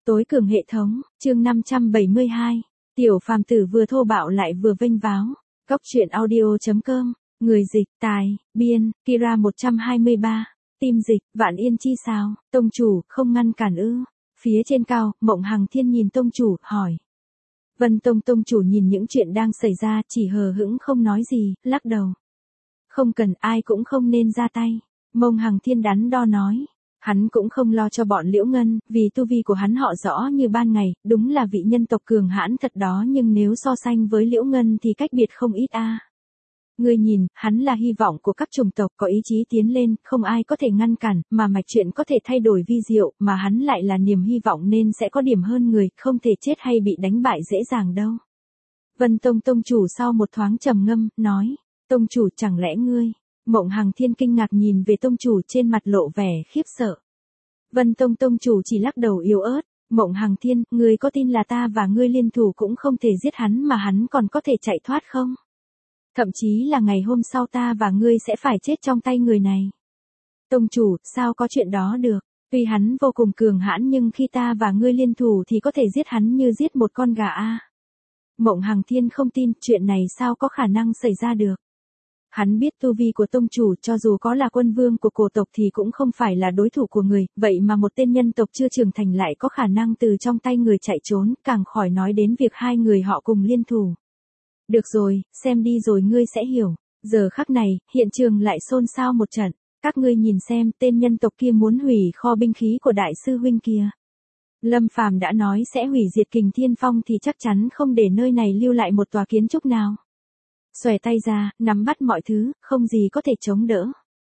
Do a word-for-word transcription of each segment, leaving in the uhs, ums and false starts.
Tối cường hệ thống, chương năm trăm bảy mươi hai. Tiểu phàm tử vừa thô bạo lại vừa vênh váo. Góc truyện audio chấm com, người dịch, tài, biên, Kira một trăm hai mươi ba. Tim dịch, Vạn Yên chi sao, tông chủ, không ngăn cản ư. Phía trên cao, Mộng Hằng Thiên nhìn tông chủ, hỏi. Vân Tông tông chủ nhìn những chuyện đang xảy ra, chỉ hờ hững không nói gì, lắc đầu. Không cần, ai cũng không nên ra tay. Mộng Hằng Thiên đắn đo nói. Hắn cũng không lo cho bọn Liễu Ngân, vì tu vi của hắn họ rõ như ban ngày, đúng là vị nhân tộc cường hãn thật đó, nhưng nếu so sánh với Liễu Ngân thì cách biệt không ít a. À. Ngươi nhìn, hắn là hy vọng của các chủng tộc có ý chí tiến lên, không ai có thể ngăn cản, mà mạch chuyện có thể thay đổi vi diệu, mà hắn lại là niềm hy vọng nên sẽ có điểm hơn người, không thể chết hay bị đánh bại dễ dàng đâu. Vân Tông tông chủ sau một thoáng trầm ngâm, nói, tông chủ chẳng lẽ ngươi... Mộng Hằng Thiên kinh ngạc nhìn về tông chủ, trên mặt lộ vẻ khiếp sợ. Vân Tông tông chủ chỉ lắc đầu yếu ớt. Mộng Hằng Thiên, ngươi có tin là ta và ngươi liên thủ cũng không thể giết hắn mà hắn còn có thể chạy thoát không? Thậm chí là ngày hôm sau ta và ngươi sẽ phải chết trong tay người này. Tông chủ, sao có chuyện đó được? Tuy hắn vô cùng cường hãn nhưng khi ta và ngươi liên thủ thì có thể giết hắn như giết một con gà a. Mộng Hằng Thiên không tin, chuyện này sao có khả năng xảy ra được? Hắn biết tu vi của tông chủ, cho dù có là quân vương của cổ tộc thì cũng không phải là đối thủ của người, vậy mà một tên nhân tộc chưa trưởng thành lại có khả năng từ trong tay người chạy trốn, càng khỏi nói đến việc hai người họ cùng liên thủ. Được rồi, xem đi rồi ngươi sẽ hiểu. Giờ khắc này, hiện trường lại xôn xao một trận. Các ngươi nhìn xem, tên nhân tộc kia muốn hủy kho binh khí của đại sư huynh kia. Lâm Phàm đã nói sẽ hủy diệt Kình Thiên Phong thì chắc chắn không để nơi này lưu lại một tòa kiến trúc nào. Xòe tay ra, nắm bắt mọi thứ, không gì có thể chống đỡ.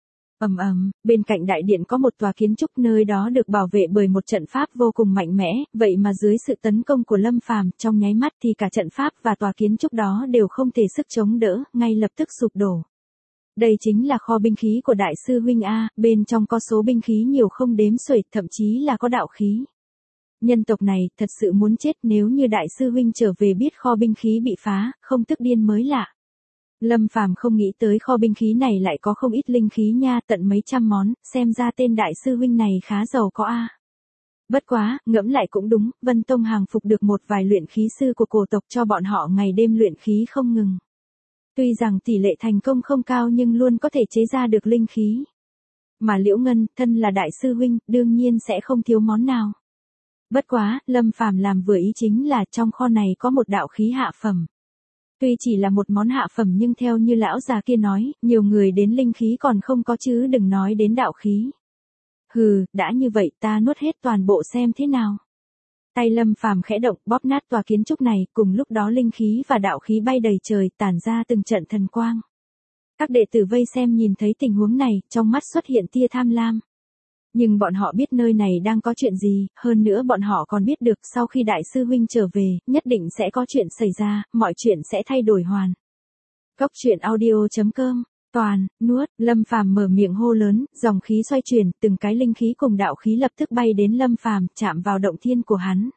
Ầm ầm, bên cạnh đại điện có một tòa kiến trúc, nơi đó được bảo vệ bởi một trận pháp vô cùng mạnh mẽ, vậy mà dưới sự tấn công của Lâm Phàm, trong nháy mắt thì cả trận pháp và tòa kiến trúc đó đều không thể sức chống đỡ, ngay lập tức sụp đổ. Đây chính là kho binh khí của đại sư huynh a, bên trong có số binh khí nhiều không đếm xuể, thậm chí là có đạo khí. Nhân tộc này thật sự muốn chết, nếu như đại sư huynh trở về biết kho binh khí bị phá, không tức điên mới lạ. Lâm Phàm không nghĩ tới kho binh khí này lại có không ít linh khí nha, tận mấy trăm món, xem ra tên đại sư huynh này khá giàu có a. Bất quá, ngẫm lại cũng đúng, Vân Tông hàng phục được một vài luyện khí sư của cổ tộc cho bọn họ ngày đêm luyện khí không ngừng. Tuy rằng tỷ lệ thành công không cao nhưng luôn có thể chế ra được linh khí. Mà Liễu Ngân, thân là đại sư huynh, đương nhiên sẽ không thiếu món nào. Bất quá, Lâm Phàm làm vừa ý chính là trong kho này có một đạo khí hạ phẩm. Tuy chỉ là một món hạ phẩm nhưng theo như lão già kia nói, nhiều người đến linh khí còn không có chứ đừng nói đến đạo khí. Hừ, đã như vậy ta nuốt hết toàn bộ xem thế nào. Tay Lâm Phàm khẽ động, bóp nát tòa kiến trúc này, cùng lúc đó linh khí và đạo khí bay đầy trời, tản ra từng trận thần quang. Các đệ tử vây xem nhìn thấy tình huống này, trong mắt xuất hiện tia tham lam. Nhưng bọn họ biết nơi này đang có chuyện gì, hơn nữa bọn họ còn biết được sau khi đại sư huynh trở về, nhất định sẽ có chuyện xảy ra, mọi chuyện sẽ thay đổi hoàn. Góc truyện audio chấm com, toàn, nuốt, Lâm Phàm mở miệng hô lớn, dòng khí xoay chuyển, từng cái linh khí cùng đạo khí lập tức bay đến Lâm Phàm, chạm vào động thiên của hắn.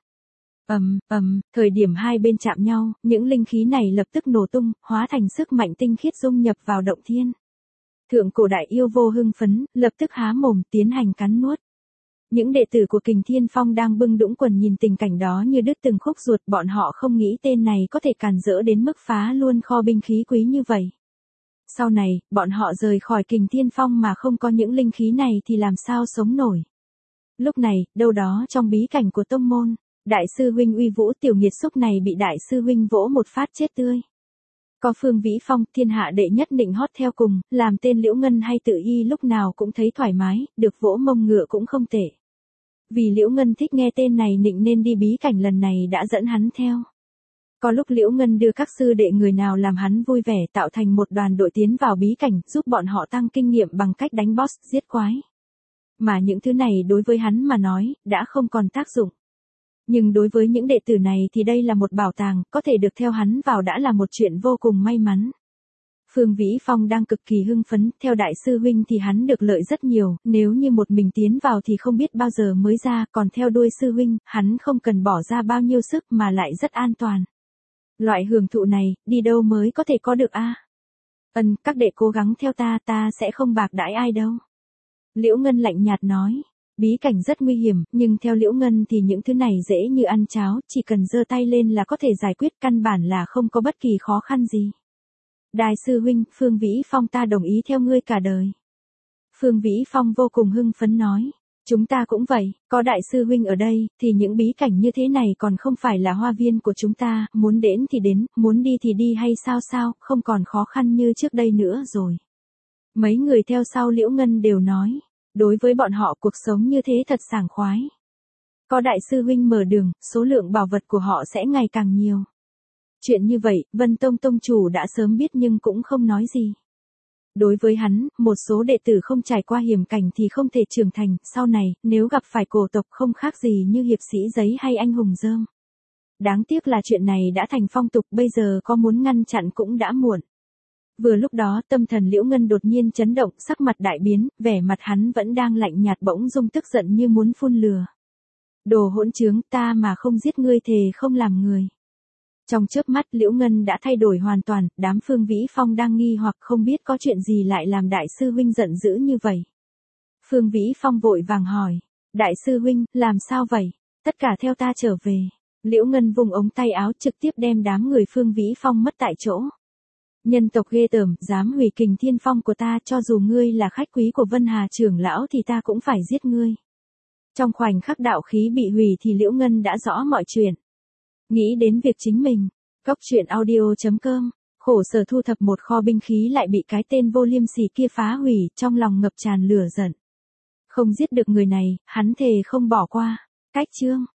Ầm, ầm, thời điểm hai bên chạm nhau, những linh khí này lập tức nổ tung, hóa thành sức mạnh tinh khiết dung nhập vào động thiên. Thượng cổ đại yêu vô hưng phấn, lập tức há mồm tiến hành cắn nuốt. Những đệ tử của Kình Thiên Phong đang bưng đũng quần nhìn tình cảnh đó như đứt từng khúc ruột, bọn họ không nghĩ tên này có thể càn rỡ đến mức phá luôn kho binh khí quý như vậy. Sau này, bọn họ rời khỏi Kình Thiên Phong mà không có những linh khí này thì làm sao sống nổi. Lúc này, đâu đó trong bí cảnh của tông môn, đại sư huynh uy vũ tiểu nghiệt xúc này bị đại sư huynh vỗ một phát chết tươi. Có Phương Vĩ Phong, thiên hạ đệ nhất nịnh hót theo cùng, làm tên Liễu Ngân hay Tự Y lúc nào cũng thấy thoải mái, được vỗ mông ngựa cũng không tệ. Vì Liễu Ngân thích nghe tên này nịnh nên đi bí cảnh lần này đã dẫn hắn theo. Có lúc Liễu Ngân đưa các sư đệ người nào làm hắn vui vẻ tạo thành một đoàn đội tiến vào bí cảnh giúp bọn họ tăng kinh nghiệm bằng cách đánh boss, giết quái. Mà những thứ này đối với hắn mà nói, đã không còn tác dụng. Nhưng đối với những đệ tử này thì đây là một bảo tàng, có thể được theo hắn vào đã là một chuyện vô cùng may mắn. Phương Vĩ Phong đang cực kỳ hưng phấn, theo đại sư huynh thì hắn được lợi rất nhiều, nếu như một mình tiến vào thì không biết bao giờ mới ra, còn theo đuôi sư huynh, hắn không cần bỏ ra bao nhiêu sức mà lại rất an toàn. Loại hưởng thụ này, đi đâu mới có thể có được a? Ân, các đệ cố gắng theo ta, ta sẽ không bạc đãi ai đâu. Liễu Ngân lạnh nhạt nói. Bí cảnh rất nguy hiểm, nhưng theo Liễu Ngân thì những thứ này dễ như ăn cháo, chỉ cần giơ tay lên là có thể giải quyết, căn bản là không có bất kỳ khó khăn gì. Đại sư huynh, Phương Vĩ Phong ta đồng ý theo ngươi cả đời. Phương Vĩ Phong vô cùng hưng phấn nói. Chúng ta cũng vậy, có đại sư huynh ở đây, thì những bí cảnh như thế này còn không phải là hoa viên của chúng ta, muốn đến thì đến, muốn đi thì đi hay sao sao, không còn khó khăn như trước đây nữa rồi. Mấy người theo sau Liễu Ngân đều nói, đối với bọn họ cuộc sống như thế thật sảng khoái. Có đại sư huynh mở đường, số lượng bảo vật của họ sẽ ngày càng nhiều. Chuyện như vậy, Vân Tông Tông chủ đã sớm biết nhưng cũng không nói gì. Đối với hắn, một số đệ tử không trải qua hiểm cảnh thì không thể trưởng thành, sau này, nếu gặp phải cổ tộc không khác gì như hiệp sĩ giấy hay anh hùng dơm. Đáng tiếc là chuyện này đã thành phong tục, bây giờ có muốn ngăn chặn cũng đã muộn. Vừa lúc đó tâm thần Liễu Ngân đột nhiên chấn động, sắc mặt đại biến, vẻ mặt hắn vẫn đang lạnh nhạt bỗng dưng tức giận như muốn phun lửa. Đồ hỗn trướng, ta mà không giết ngươi thề không làm người. Trong chớp mắt Liễu Ngân đã thay đổi hoàn toàn, đám Phương Vĩ Phong đang nghi hoặc không biết có chuyện gì lại làm đại sư huynh giận dữ như vậy. Phương Vĩ Phong vội vàng hỏi, đại sư huynh, làm sao vậy? Tất cả theo ta trở về. Liễu Ngân vùng ống tay áo trực tiếp đem đám người Phương Vĩ Phong mất tại chỗ. Nhân tộc ghê tởm, dám hủy Kình Thiên Phong của ta, cho dù ngươi là khách quý của Vân Hà trưởng lão thì ta cũng phải giết ngươi. Trong khoảnh khắc đạo khí bị hủy thì Liễu Ngân đã rõ mọi chuyện. Nghĩ đến việc chính mình, Cốc truyện audio chấm com, khổ sở thu thập một kho binh khí lại bị cái tên vô liêm sỉ kia phá hủy, trong lòng ngập tràn lửa giận. Không giết được người này, hắn thề không bỏ qua. Cách chương